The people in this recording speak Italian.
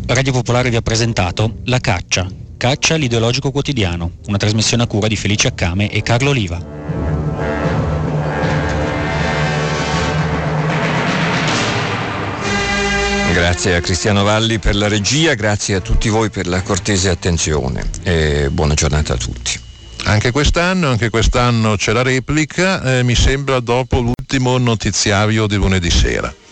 Radio Popolare vi ha presentato La Caccia, l'ideologico quotidiano, una trasmissione a cura di Felice Accame e Carlo Oliva. Grazie a Cristiano Valli per la regia, grazie a tutti voi per la cortese attenzione e buona giornata a tutti. Anche quest'anno c'è la replica, mi sembra dopo l'ultimo notiziario di lunedì sera.